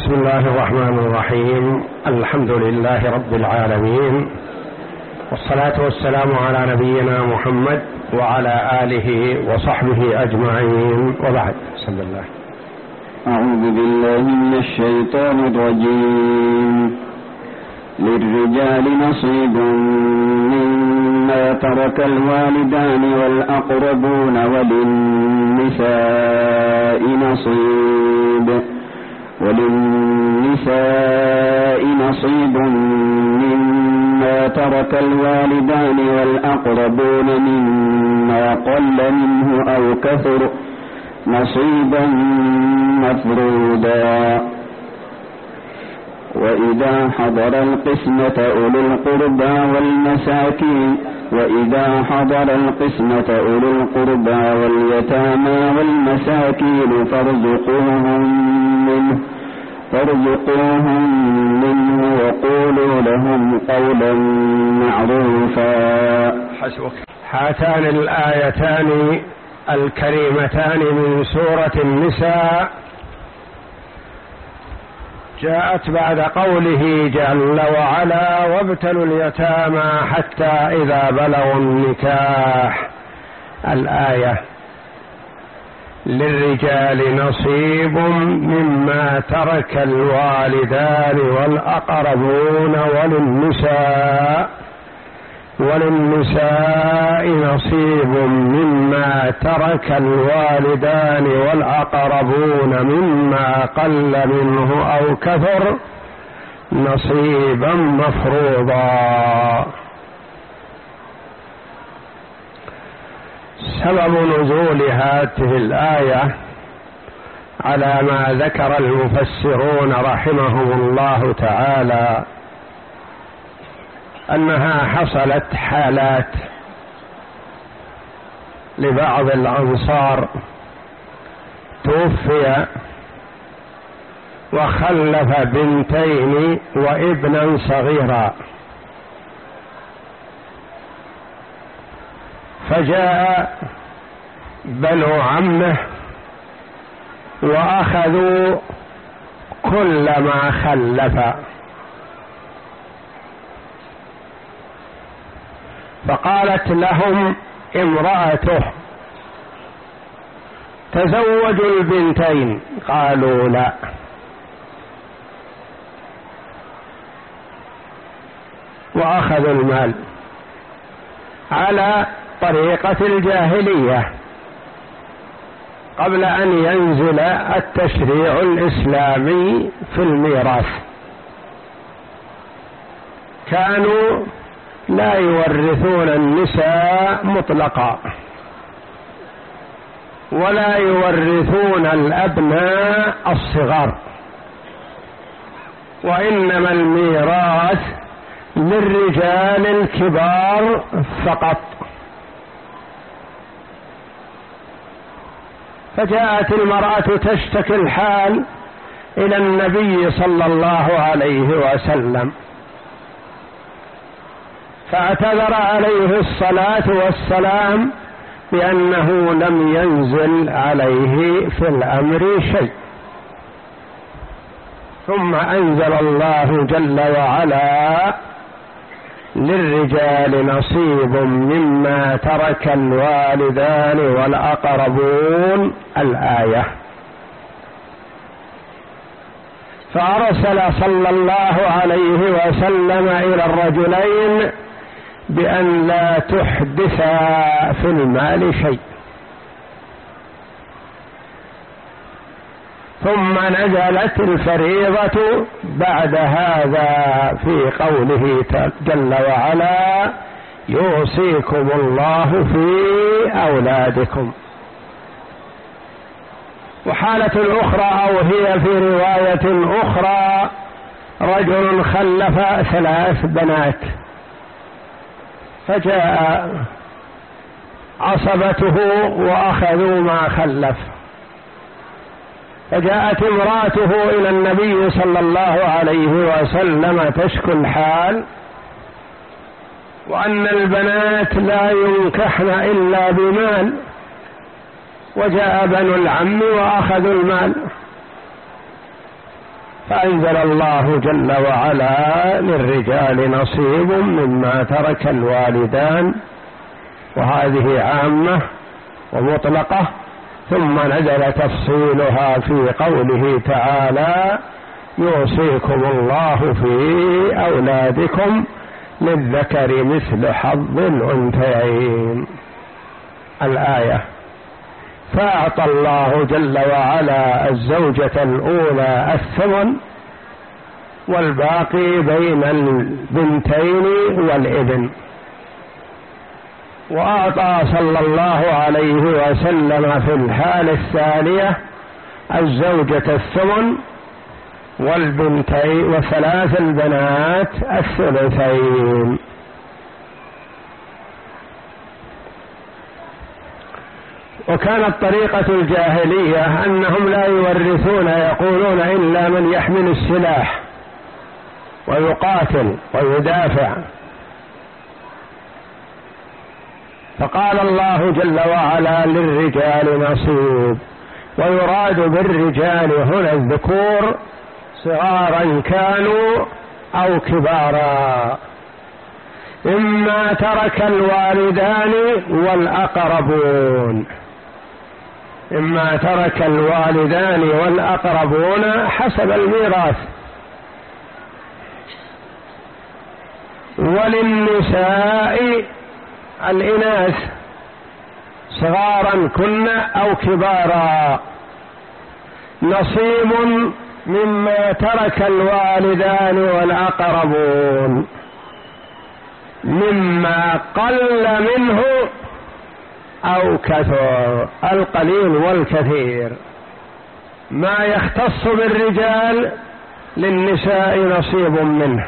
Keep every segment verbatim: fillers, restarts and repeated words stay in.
بسم الله الرحمن الرحيم. الحمد لله رب العالمين، والصلاة والسلام على نبينا محمد وعلى آله وصحبه أجمعين، وبعد. بسم الله. أعوذ بالله من الشيطان الرجيم. للرجال نصيب مما ترك الوالدان والأقربون، وللنساء نصيب وللنساء نصيب مما ترك الوالدان والأقربون مما قل منه أو كثر، نصيبا مفروضا. وإذا حضر القسمة أولو القربى والمساكين وإذا حضر القسمة أولو القربى واليتامى والمساكين فارزقوهم منه فارزقوهم منه وقولوا لهم قولا معروفا. حسبك. هاتان الآيتان الكريمتان من سورة النساء جاءت بعد قوله جل وعلا: وابتلوا اليتامى حتى إذا بلغوا النكاح. الآية: للرجال نصيب مما ترك الوالدان والأقربون، وللنساء وللنساء نصيب مما ترك الوالدان والأقربون مما قل منه أو كثر، نصيبا مفروضا. سبب نزول هذه الآية على ما ذكر المفسرون رحمهم الله تعالى أنها حصلت حالات لبعض الأنصار توفي وخلف بنتين وابنا صغيرا، فجاء بنو عمه وأخذوا كل ما خلف، فقالت لهم امرأته: تزوجوا البنتين. قالوا: لا. وأخذوا المال على طريقة الجاهلية قبل أن ينزل التشريع الإسلامي في الميراث. كانوا لا يورثون النساء مطلقا، ولا يورثون الأبناء الصغار، وإنما الميراث للرجال الكبار فقط. فجاءت المرأة تشتكي الحال إلى النبي صلى الله عليه وسلم، فاعتذر عليه الصلاة والسلام بأنه لم ينزل عليه في الأمر شيء. ثم أنزل الله جل وعلا: للرجال نصيب مما ترك الوالدان والأقربون. الآية. فأرسل صلى الله عليه وسلم إلى الرجلين بأن لا تحدثا في المال شيء. ثم نزلت الفريضة بعد هذا في قوله جل وعلا: يوصيكم الله في أولادكم. وحالة أخرى، أو هي في رواية أخرى: رجل خلف ثلاث بنات، فجاء عصبته وأخذوا ما خلف، فجاءت امرأته إلى النبي صلى الله عليه وسلم تشكو الحال، وأن البنات لا ينكحن إلا بمال، وجاء بنو العم وأخذوا المال. فأنزل الله جل وعلا للرجال نصيب مما ترك الوالدان، وهذه عامة ومطلقة، ثم نزل تفصيلها في قوله تعالى: يوصيكم الله في أولادكم للذكر مثل حظ الأنثيين. الآية. فأعطى الله جل وعلا الزوجة الأولى الثمن، والباقي بين البنتين والابن. وأعطى صلى الله عليه وسلم في الحالة الثانية الزوجة الثمن والبنتين وثلاث البنات الثلثين. وكانت طريقة الجاهلية أنهم لا يورثون، يقولون إلا من يحمل السلاح ويقاتل ويدافع. فقال الله جل وعلا: للرجال نصيب. ويراد بالرجال هنا الذكور، صغارا كانوا أو كبارا، إما ترك الوالدان والأقربون، إما ترك الوالدان والأقربون حسب الميراث. وللنساء الإناث صغارا كن أو كبارا نصيب مما ترك الوالدان والأقربون، مما قل منه أو كثر. القليل والكثير، ما يختص بالرجال للنساء نصيب منه،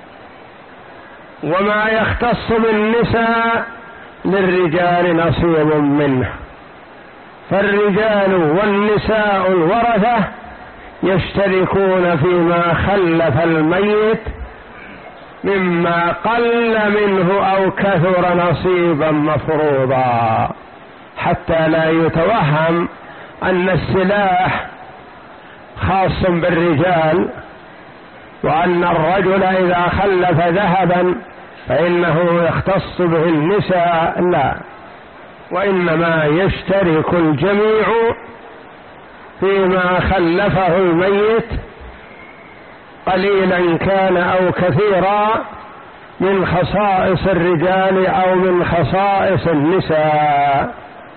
وما يختص بالنساء للرجال نصيب منه. فالرجال والنساء الورثة يشتركون فيما خلف الميت مما قل منه أو كثر نصيبا مفروضا، حتى لا يتوهم أن السلاح خاص بالرجال، وأن الرجل إذا خلف ذهبا فإنه يختص به النساء. لا، وإنما يشترك الجميع فيما خلفه الميت قليلا كان أو كثيرا من خصائص الرجال أو من خصائص النساء،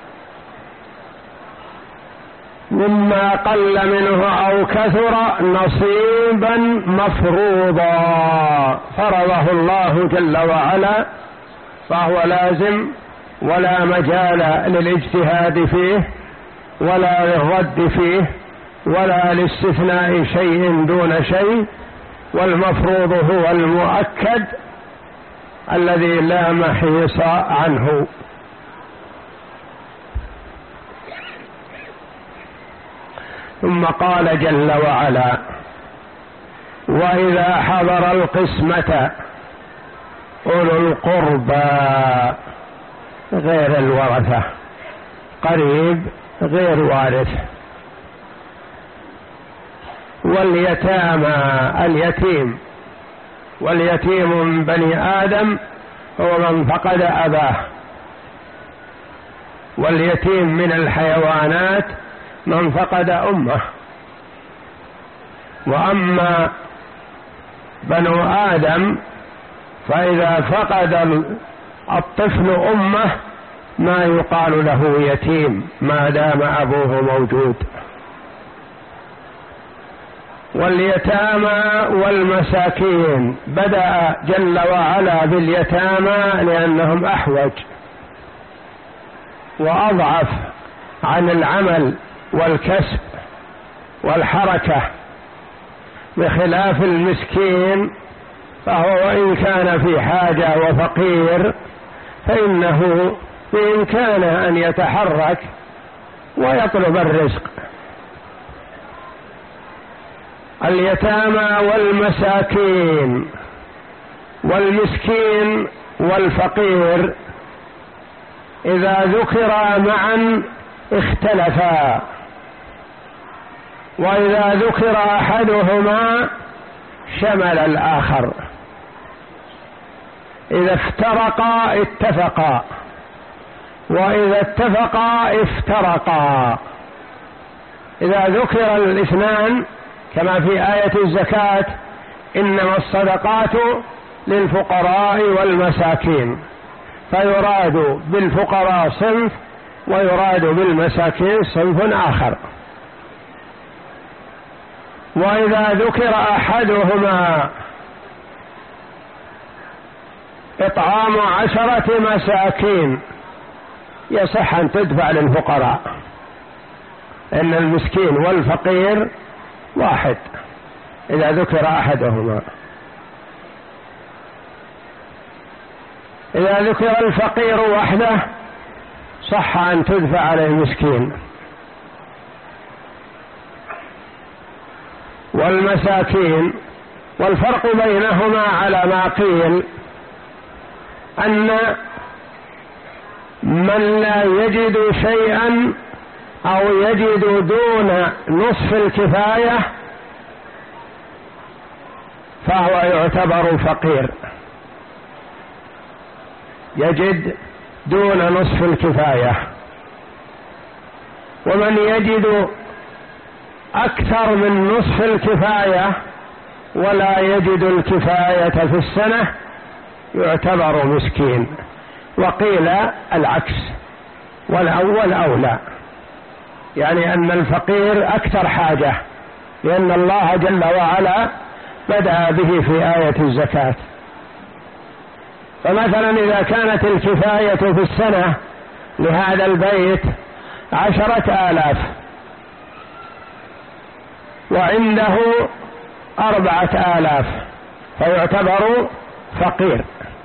مما قل منه أو كثر نصيبا مفروضا فرضه الله جل وعلا، فهو لازم ولا مجال للاجتهاد فيه ولا للرد فيه ولا لاستثناء شيء دون شيء. والمفروض هو المؤكد الذي لا محيص عنه. ثم قال جل وعلا: وإذا حضر القسمة أولو القربى، غير الورثة، قريب غير وارث. واليتامى، اليتيم، واليتيم من بني آدم هو من فقد أباه، واليتيم من الحيوانات من فقد أمه. وأما بنو آدم فإذا فقد الطفل أمه ما يقال له يتيم ما دام أبوه موجود. واليتامى والمساكين، بدأ جل وعلا باليتامى لأنهم أحوج وأضعف عن العمل والكسب والحركة، بخلاف المسكين فهو وإن كان في حاجة وفقير فإنه بإمكانه أن يتحرك ويطلب الرزق. اليتامى والمساكين، والمسكين والفقير إذا ذكرا معا اختلفا، وإذا ذكر أحدهما شمل الآخر، إذا افترقا اتفقا، وإذا اتفقا افترقا. إذا ذكر الاثنان كما في آية الزكاة إنما الصدقات للفقراء والمساكين، فيراد بالفقراء صنف ويراد بالمساكين صنف آخر. وإذا ذكر أحدهما إطعام عشرة مساكين يصح أن تدفع للفقراء، إن المسكين والفقير واحد إذا ذكر أحدهما. إذا ذكر الفقير وحده صح أن تدفع على المسكين. والمساكين، والفرق بينهما على ما قيل أن من لا يجد شيئا أو يجد دون نصف الكفاية فهو يعتبر فقير، يجد دون نصف الكفاية. ومن يجد أكثر من نصف الكفاية ولا يجد الكفاية في السنة يعتبر مسكين. وقيل العكس، والأول أولى، يعني أن الفقير أكثر حاجة، لأن الله جل وعلا بدأ به في آية الزكاة. فمثلا إذا كانت الكفاية في السنة لهذا البيت عشرة آلاف وعنده أربعة آلاف فيعتبر فقير،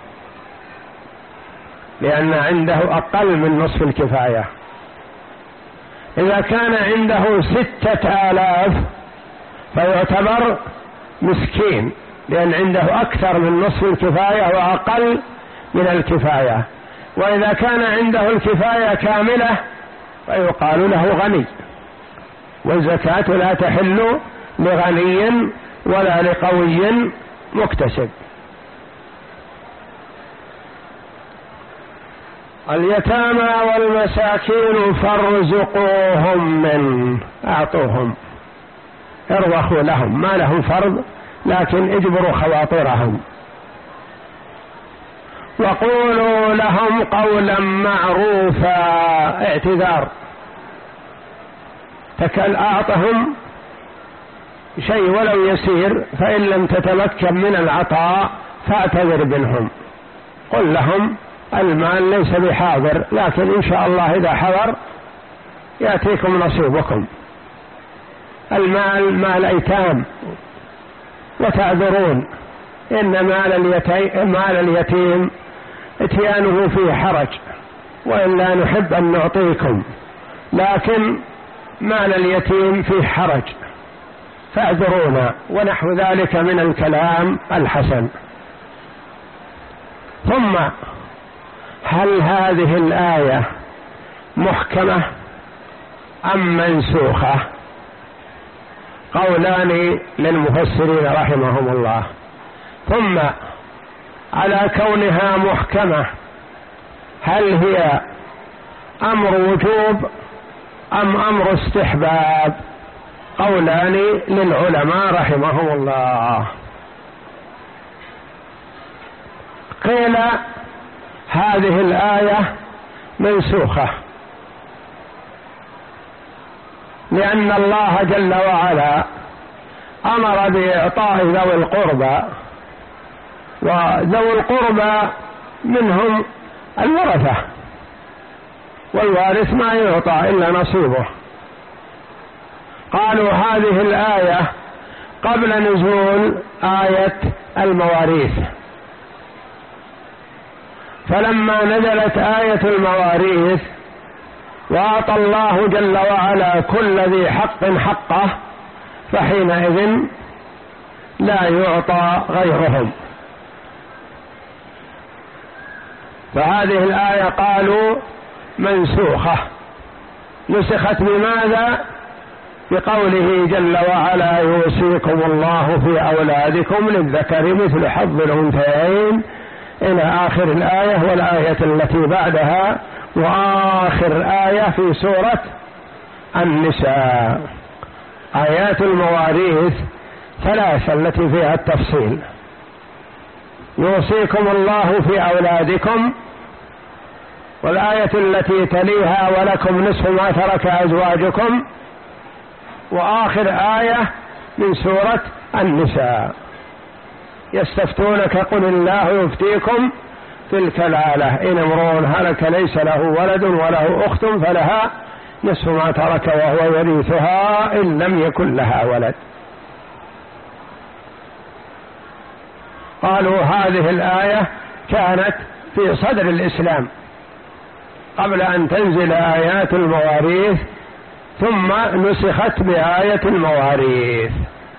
لأن عنده أقل من نصف الكفاية. إذا كان عنده ستة آلاف فيعتبر مسكين، لأن عنده أكثر من نصف الكفاية وأقل من الكفاية. وإذا كان عنده الكفاية كاملة فيقال له غني، والزكاة لا تحل لغني ولا لقوي مكتسب. اليتامى والمساكين فارزقوهم منه، أعطوهم، ارضخوا لهم، ما لهم فرض لكن اجبروا خواطرهم. وقولوا لهم قولا معروفا، اعتذار، تكل أعطهم شيء ولو يسير، فإن لم تتمكن من العطاء فاعتذر منهم. قل لهم المال ليس بحاضر، لكن إن شاء الله إذا حضر يأتيكم نصيبكم. المال مال أيتام، وتعذرون إن مال اليتيم, مال اليتيم اتيانه فيه حرج، وإلا نحب أن نعطيكم، لكن مال اليتيم فيه حرج فاعذرونا، ونحو ذلك من الكلام الحسن. ثم هل هذه الآية محكمة أم منسوخة؟ قولان للمفسرين رحمهم الله. ثم على كونها محكمة هل هي أمر وجوب أم أمر استحباب؟ قولان للعلماء رحمهم الله. قيل هذه الآية منسوخة، لأن الله جل وعلا أمر بإعطاء ذوي القربى، وذوي القربى منهم الورثة، والوارث ما يعطى إلا نصيبه. قالوا هذه الآية قبل نزول آية المواريث، فلما نزلت آية المواريث وأعطى الله جل وعلا كل ذي حق حقه، فحينئذ لا يعطى غيرهم. فهذه الآية قالوا منسوخة. نسخت بماذا؟ بقوله جل وعلا يوصيكم الله في أولادكم للذكر مثل حظ الأنثيين إلى آخر الآية والآية التي بعدها وآخر آية في سورة النساء. آيات المواريث ثلاثة التي فيها التفصيل: يوصيكم الله في أولادكم، والآية التي تليها ولكم نصف ما ترك أزواجكم، وآخر آية من سورة النساء: يستفتونك قل الله يفتيكم في الكلالة إن امرؤ هلك ليس له ولد وله أخت فلها نصف ما ترك وهو يرثها إن لم يكن لها ولد. قالوا هذه الآية كانت في صدر الإسلام قبل أن تنزل آيات المواريث، ثم نسخت بآية المواريث.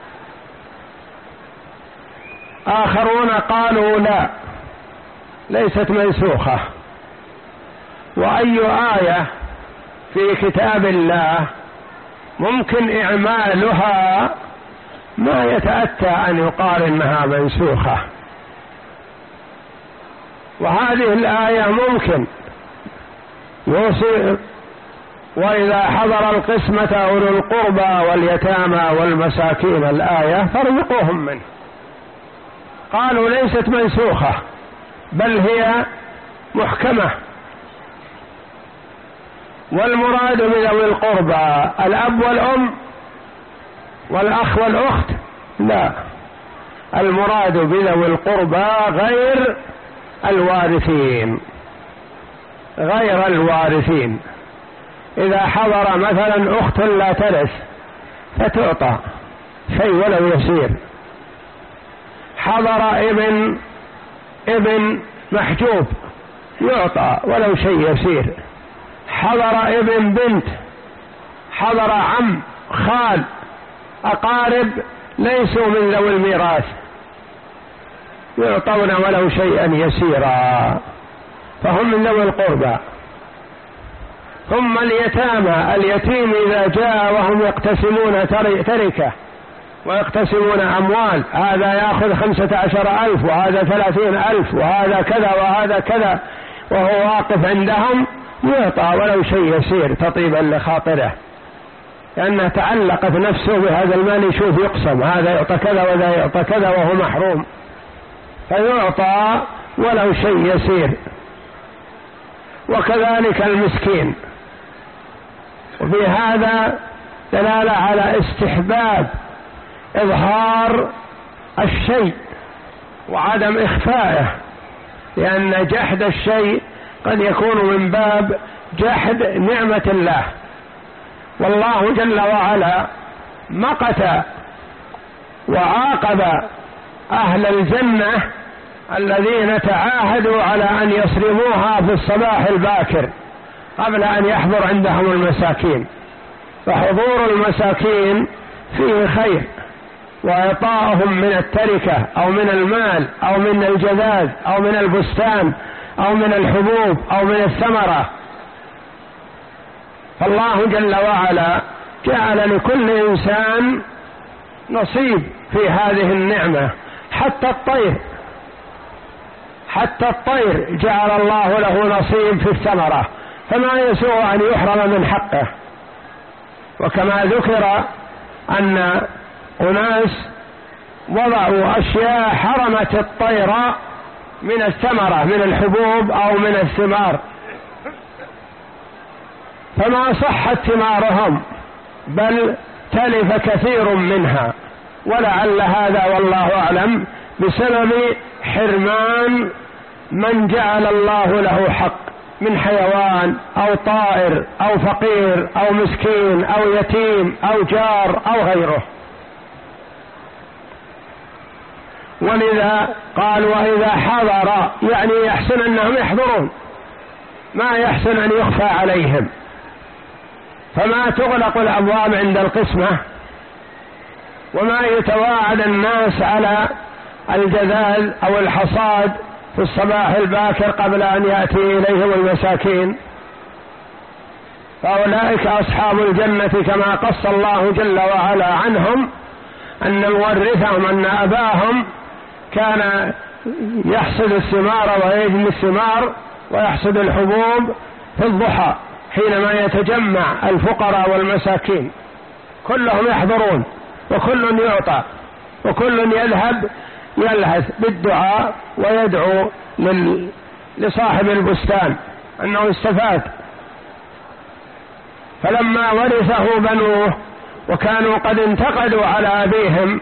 آخرون قالوا لا، ليست منسوخة، وأي آية في كتاب الله ممكن إعمالها ما يتأتى أن يقال إنها منسوخة. وهذه الآية ممكن يوصي وإذا حضر القسمة أولو القربى واليتامى والمساكين الآية فارزقوهم منه. قالوا ليست منسوخة بل هي محكمة، والمراد بذوي القربى الأب والأم والأخ والأخت، لا، المراد بذوي القربى غير الوارثين، غير الوارثين. إذا حضر مثلا أخت لا ترث فتعطى شيء ولو يسير، حضر ابن ابن محجوب يعطى ولو شيء يسير، حضر ابن بنت، حضر عم خال أقارب ليسوا من ذوي الميراث يعطون ولو شيئا يسيرا، فهم من ذوي القربى. ثم اليتامى، اليتيم إذا جاء وهم يقتسمون تركة ويقتسمون أموال، هذا يأخذ خمسة عشر ألف وهذا ثلاثين ألف وهذا كذا وهذا كذا، وهو واقف عندهم يعطى ولو شيء يسير تطيبا لخاطره، لأنه تعلقت نفسه بهذا المال، يشوف يقسم هذا يعطى كذا وذا يعطى كذا وهو محروم، فيعطى ولو شيء يسير. وكذلك المسكين. وفي هذا دلالة على استحباب إظهار الشيء وعدم إخفائه، لأن جحد الشيء قد يكون من باب جحد نعمة الله. والله جل وعلا مقت وعاقب أهل الجنة الذين تعاهدوا على أن يصرموها في الصباح الباكر قبل أن يحضر عندهم المساكين، فحضور المساكين فيه خير، وإعطاءهم من التركة أو من المال أو من الجذاذ أو من البستان أو من الحبوب أو من الثمرة. فالله جل وعلا جعل لكل إنسان نصيب في هذه النعمة، حتى الطير حتى الطير جعل الله له نصيب في الثمرة، فما يسوء أن يحرم من حقه. وكما ذكر أن أناس وضعوا أشياء حرمت الطير من الثمرة من الحبوب أو من الثمار، فما صحت ثمارهم بل تلف كثير منها، ولعل هذا والله أعلم بسبب حرمان من جعل الله له حق من حيوان أو طائر أو فقير أو مسكين أو يتيم أو جار أو غيره. ولذا قال وإذا حضر، يعني يحسن أنهم يحضرون، ما يحسن أن يخفى عليهم، فما تغلق الأبواب عند القسمة، وما يتواعد الناس على الجذاذ أو الحصاد في الصباح الباكر قبل أن يأتي إليهم المساكين. فأولئك أصحاب الجنة كما قص الله جل وعلا عنهم أن مورثهم أن أباهم كان يحصد الثمار ويجني الثمار ويحصد الحبوب في الضحى حينما يتجمع الفقراء والمساكين، كلهم يحضرون وكل يعطى وكل يذهب يلهث بالدعاء ويدعو لصاحب البستان أنه استفاد. فلما ورثه بنوه وكانوا قد انتقدوا على أبيهم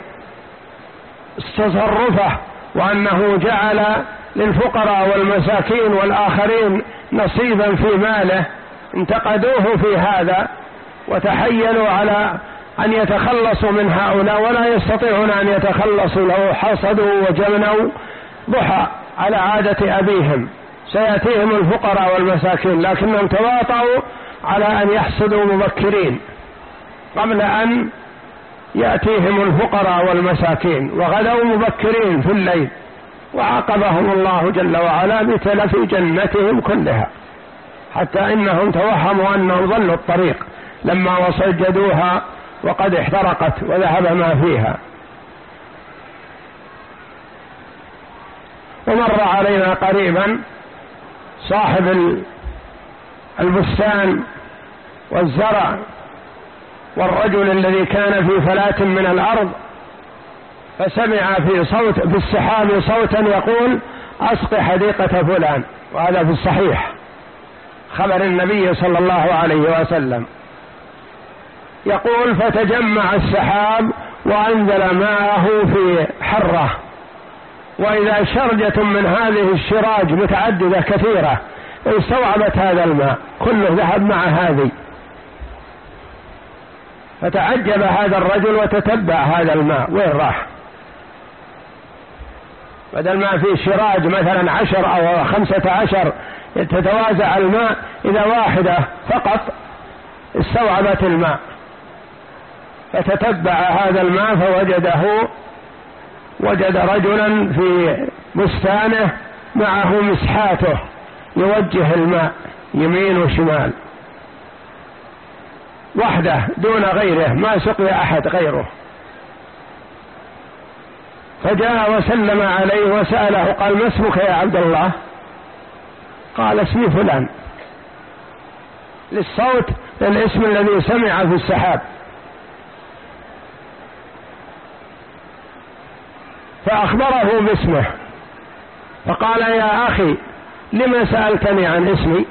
تصرفه وأنه جعل للفقراء والمساكين والآخرين نصيبا في ماله، انتقدوه في هذا وتحيلوا على أن يتخلصوا من هؤلاء ولا يستطيعون أن يتخلصوا، لو حصدوا وجمنوا ضحى على عادة أبيهم سيأتيهم الفقراء والمساكين، لكنهم تواطؤوا على أن يحصدوا مبكرين قبل أن يأتيهم الفقراء والمساكين، وغدوا مبكرين في الليل، وعاقبهم الله جل وعلا بتلف جنتهم كلها، حتى إنهم توهموا أنهم ضلوا الطريق لما وسجدوها وقد احترقت وذهب ما فيها. ومر علينا قريبا صاحب البستان والزرع والرجل الذي كان في فلاة من الأرض فسمع في صوت في السحاب صوتا يقول أسق حديقة فلان، وهذا في الصحيح خبر النبي صلى الله عليه وسلم، يقول فتجمع السحاب وأنزل ماءه في حرة، وإذا شرجة من هذه الشراج متعددة كثيرة استوعبت هذا الماء كله ذهب مع هذه، فتعجب هذا الرجل وتتبع هذا الماء وين راح، بدل ما في شراج مثلا عشر أو خمسة عشر تتوازع الماء، إذا واحدة فقط استوعبت الماء، فتتبع هذا الماء فوجده وجد رجلا في بستانه معه مسحاته يوجه الماء يمين وشمال وحده دون غيره، ما سقي أحد غيره، فجاء وسلم عليه وسأله قال ما اسمك يا عبد الله؟ قال اسمي فلان، للصوت الاسم الذي سمع في السحاب. فأخبره باسمه فقال يا أخي لما سألتني عن اسمي؟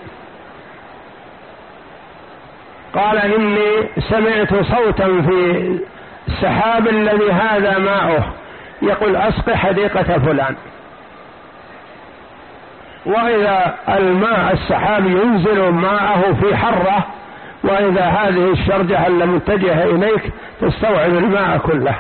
قال إني سمعت صوتا في السحاب الذي هذا ماؤه يقول أسق حديقة فلان، وإذا الماء السحاب ينزل ماءه في حرة، وإذا هذه الشرجة المتجهة إليك تستوعب الماء كله،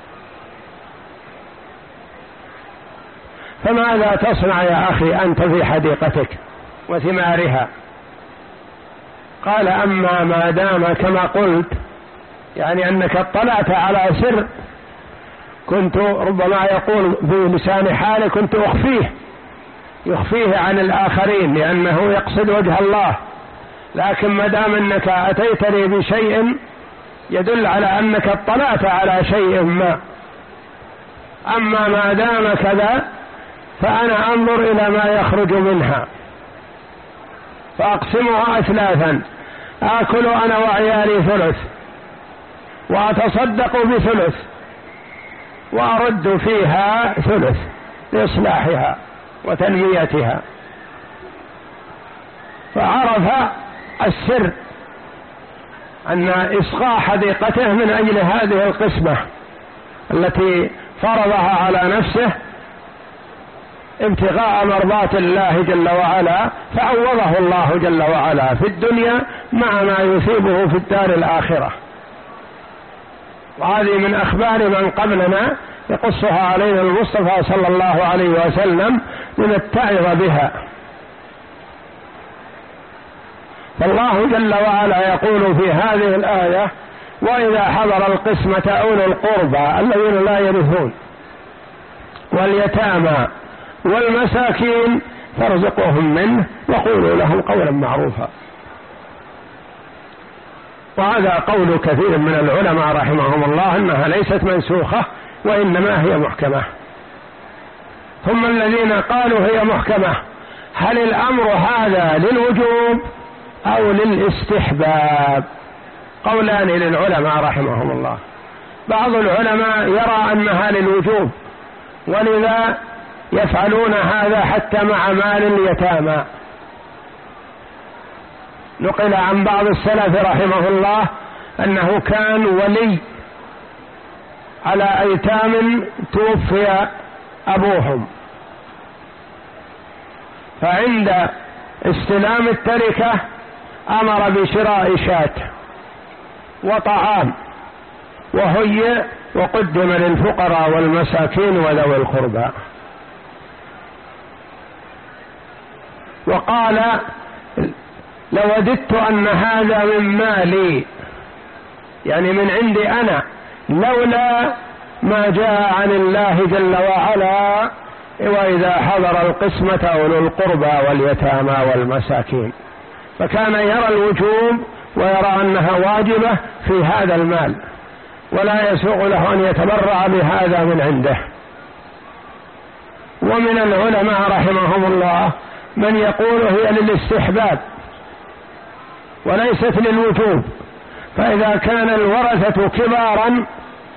فماذا تصنع يا أخي أنت في حديقتك وثمارها؟ قال أما ما دام كما قلت يعني أنك اطلعت على سر كنت ربما يقول بلسان حالي كنت أخفيه يخفيه عن الآخرين لأنه يقصد وجه الله، لكن ما دام أنك أتيتني بشيء يدل على أنك اطلعت على شيء ما، أما ما دام كذا فأنا أنظر إلى ما يخرج منها فأقسمها أثلاثا، آكل أنا وعيالي ثلث، وأتصدق بثلث، وأرد فيها ثلث لإصلاحها وتنميتها. فعرف السر أن إسقاء حديقته من أجل هذه القسمة التي فرضها على نفسه ابتغاء مرضات الله جل وعلا، فعوضه الله جل وعلا في الدنيا مع ما يثيبه في الدار الآخرة. وهذه من أخبار من قبلنا يقصها علينا المصطفى صلى الله عليه وسلم لنتعظ بها. فالله جل وعلا يقول في هذه الآية وإذا حضر القسمة أولو القربى الذين لا يرثون واليتامى والمساكين فارزقوهم منه وقولوا لهم قولا معروفا. وهذا قول كثير من العلماء رحمهم الله أنها ليست منسوخة وإنما هي محكمة. ثم الذين قالوا هي محكمة، هل الأمر هذا للوجوب أو للاستحباب؟ قولان للعلماء رحمهم الله. بعض العلماء يرى أنها للوجوب، ولذا يفعلون هذا حتى مع مال اليتامى. نقل عن بعض السلف رحمه الله أنه كان ولي على أيتام توفي أبوهم، فعند استلام التركة أمر بشراء شاة وطعام وهيئ وقدم للفقراء والمساكين وذوي القربى، وقال لوددت أن هذا من مالي، يعني من عندي أنا، لولا ما جاء عن الله جل وعلا وإذا حضر القسمة أولو القربى واليتامى والمساكين. فكان يرى الوجوب ويرى أنها واجبة في هذا المال، ولا يسوغ له أن يتبرع بهذا من عنده. ومن العلماء رحمهم الله من يقول هي للاستحباب وليست للوجوب، فإذا كان الورثة كبارا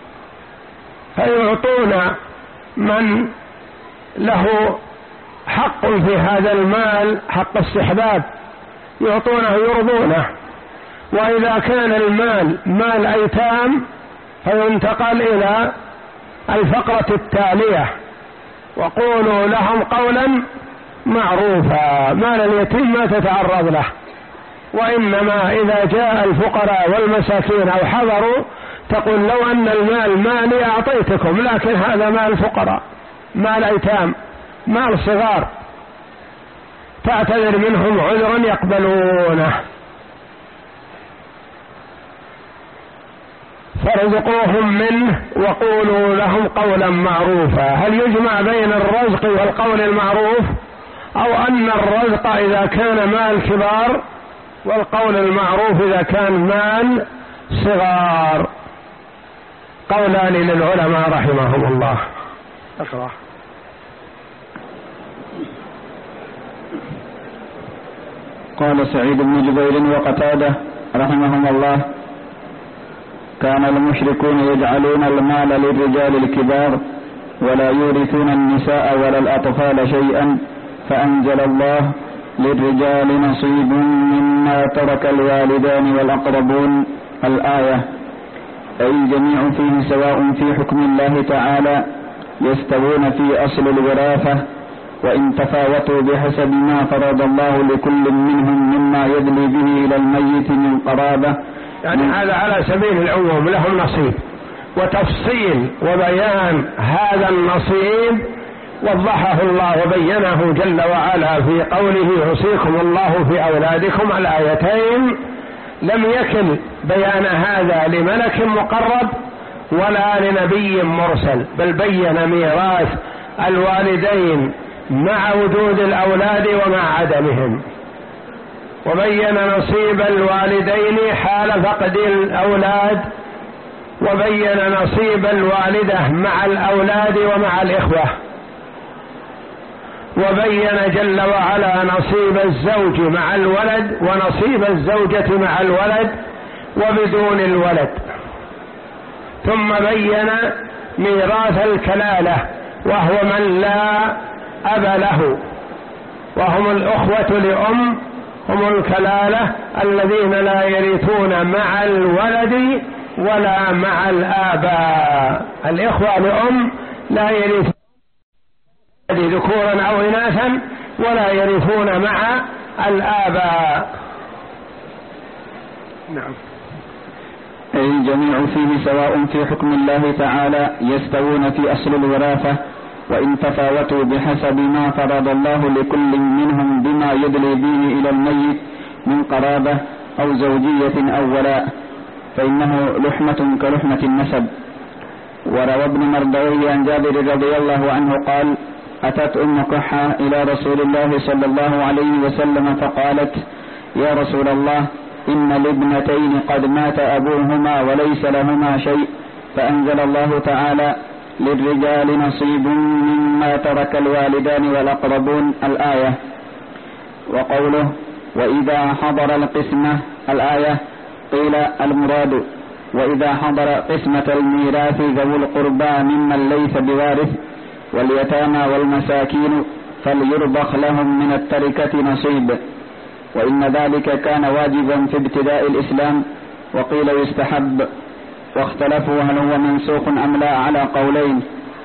فيعطون من له حق في هذا المال حق استحباب، يعطونه يرضونه. وإذا كان المال مال أيتام فينتقل إلى الفقرة التالية، وقولوا لهم قولا معروفا. مال اليتيم ما تتعرض له، وإنما إذا جاء الفقراء والمساكين أو حضروا تقول لو أن المال مالي أعطيتكم، لكن هذا مال فقراء، مال أيتام، مال صغار، تعتذر منهم عذرا يقبلونه، فارزقوهم منه وقولوا لهم قولا معروفا. هل يجمع بين الرزق والقول المعروف، أو أن الرزق إذا كان مال كبار والقول المعروف إذا كان مال صغار؟ قولان للعلماء رحمهم الله. اقرأ. قال سعيد بن جبير وقتادة رحمهم الله: كان المشركون يجعلون المال للرجال الكبار ولا يورثون النساء ولا الأطفال شيئا، فأنزل الله: للرجال نصيب مما ترك الوالدان والأقربون، الآية. أي الجميع فيه سواء في حكم الله تعالى، يستوون في أصل الوراثة، وإن تفاوتوا بحسب ما فرض الله لكل منهم مما يدلي به إلى الميت من قرابة. يعني هذا على سبيل العموم، لهم نصيب. وتفصيل وبيان هذا النصيب وضحه الله وبينه جل وعلا في قوله: يوصيكم الله في أولادكم، الآيتين. لم يكن بيان هذا لملك مقرب ولا لنبي مرسل، بل بين ميراث الوالدين مع وجود الأولاد ومع عدمهم، وبين نصيب الوالدين حال فقد الأولاد، وبين نصيب الوالدة مع الأولاد ومع الإخوة، وبين جل وعلا نصيب الزوج مع الولد ونصيب الزوجة مع الولد وبدون الولد. ثم بين ميراث الكلالة، وهو من لا أب له، وهم الأخوة لأم، هم الكلالة الذين لا يرثون مع الولد ولا مع الآباء. الإخوة لأم لا يرثون ذكورا أو إناثا ولا يرثون مع الآباء. نعم. أي الجميع فيه سواء في حكم الله تعالى، يستوون في أصل الوراثة، وإن تفاوتوا بحسب ما فرض الله لكل منهم بما يدلي به إلى الميت من قرابة أو زوجية أو ولاء، فإنه لحمة كلحمة النسب. وروى ابن مردويه عن جابر رضي الله عنه قال: أتت أم كحة إلى رسول الله صلى الله عليه وسلم فقالت: يا رسول الله، إن الابنتين قد مات أبوهما وليس لهما شيء، فأنزل الله تعالى للرجال نصيب مما ترك الوالدان والأقربون الآية. وقوله وإذا حضر القسمة الآية قيل المراد وإذا حضر قسمة الميراث ذوو القربى ممن ليس بوارث واليتامى والمساكين فليرضخ لهم من التركة نصيب، وإن ذلك كان واجبا في ابتداء الإسلام، وقيل يستحب، واختلفوا هل هو منسوخ أم لا على قولين.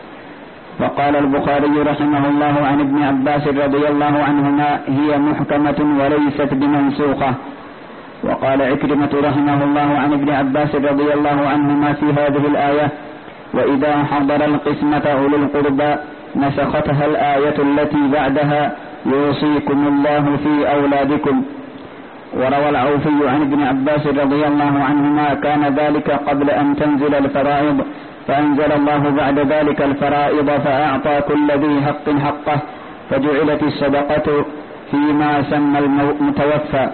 وقال البخاري رحمه الله عن ابن عباس رضي الله عنهما هي محكمة وليست بمنسوخة. وقال عكرمة رحمه الله عن ابن عباس رضي الله عنهما في هذه الآية وإذا حضر القسمة أولو القربى نسختها الآية التي بعدها يوصيكم الله في أولادكم. وروى العوفي عن ابن عباس رضي الله عنهما كان ذلك قبل أن تنزل الفرائض، فأنزل الله بعد ذلك الفرائض فأعطى كل ذي حق حقه، فجعلت الصدقة فيما سمى المتوفى.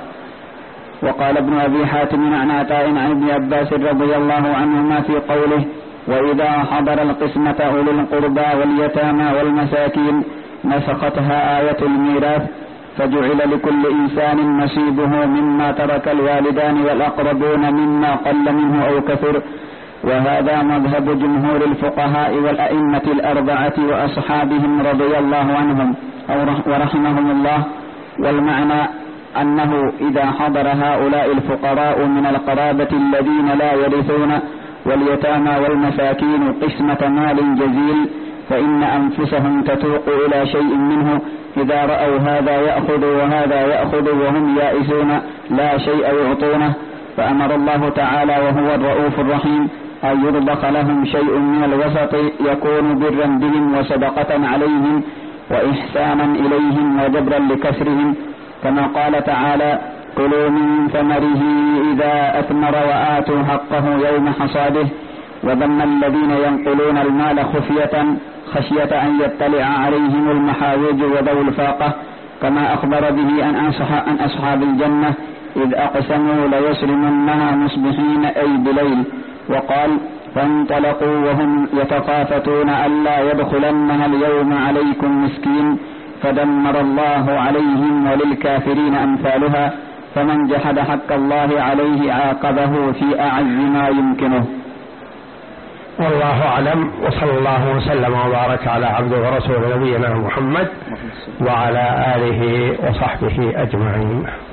وقال ابن أبي حاتم عن عطاء عن ابن عباس رضي الله عنهما في قوله وإذا حضر القسمة أولو القربى واليتامى والمساكين نسختها آية الميراث، فجعل لكل إنسان نصيبه مما ترك الوالدان والأقربون مما قل منه أو كثر. وهذا مذهب جمهور الفقهاء والأئمة الأربعة وأصحابهم رضي الله عنهم ورحمهم الله. والمعنى أنه إذا حضر هؤلاء الفقراء من القرابة الذين لا يرثون واليتامى والمساكين قسمة مال جزيل فإن أنفسهم تتوق إلى شيء منه، إذا رأوا هذا يأخذ وهذا يأخذ وهم يائسون لا شيء يعطونه، فأمر الله تعالى وهو الرؤوف الرحيم أن يرضخ لهم شيء من الوسط يكون برا بهم وصدقة عليهم وإحسانا إليهم وجبرا لكسرهم، كما قال تعالى كلوا من ثمره إذا أثمر وآتوا حقه يوم حصاده. وذم الذين ينقلون المال خفية خشية أن يطلع عليهم المحاوج وذو الفاقة، كما أخبر به عن أصحاب الجنة إذ أقسموا ليصرمنها مصبحين أي بليل. وقال فانطلقوا وهم يتخافتون ألا يدخلنها اليوم عليكم مسكين، فدمر الله عليهم وللكافرين أمثالها، فمن جحد حق الله عليه عاقبه في أعز ما يمكنه. والله أعلم، وصلى الله وسلم وبارك على عبده ورسوله نبينا محمد وعلى آله وصحبه أجمعين.